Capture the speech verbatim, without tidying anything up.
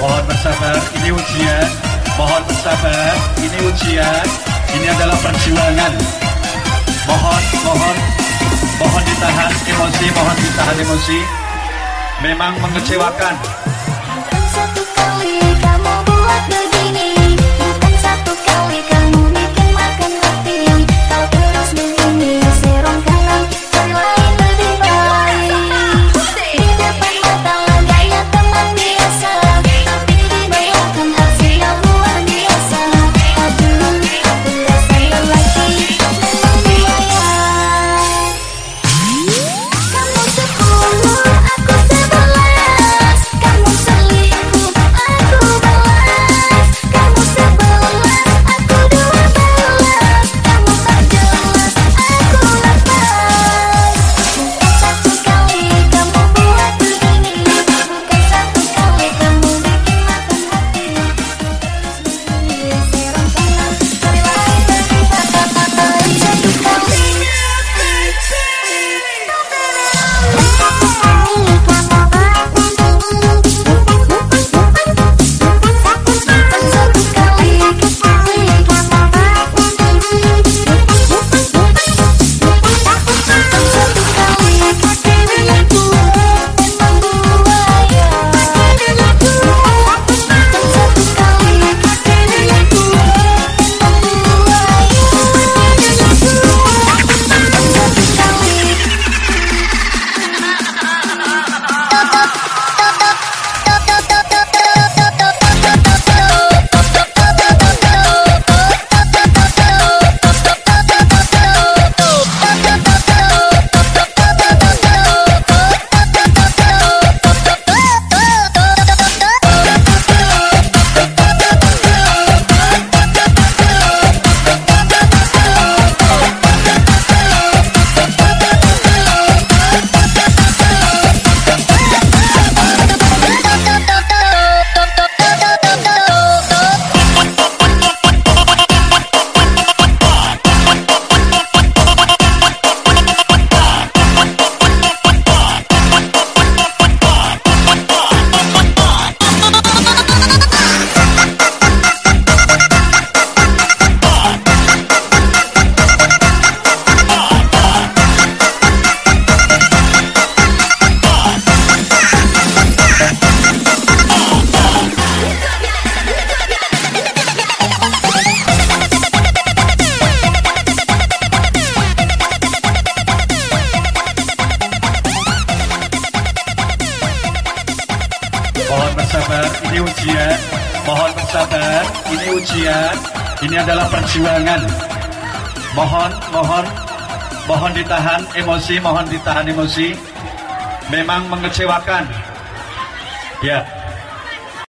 Mohon bersabar, ini ujian. Mohon bersabar, ini ujian. Ini adalah perjuangan. Mohon, mohon, mohon ditahan emosi, mohon ditahan emosi. Memang mengecewakan. Bukan satu kali kamu buat begini, bukan satu kali kamu bikin makan hati. Kau terus begini, serong kanan, cari lain lebih baik. Di depan mata lah gaya teman biasa, tapi di belakang aksi yang luar biasa. Aduh, aku rasa lelaki memang biaya. Kamu sepuluh, aku sebelas. Kamu selingkuh, aku balas. Kamu sebelas, aku dua belas. Kamu tak jelas, aku lepas. Bukan satu kali kamu buat begini, bukan satu kali kamu bikin makan hati. Terus begini, serong kanan, cari lain lebih baik. Satu kali. Mohon bersabar, ini ujian. Mohon bersabar, ini ujian. Ini adalah perjuangan. Mohon, mohon, mohon ditahan emosi, mohon ditahan emosi. Memang mengecewakan. Ya.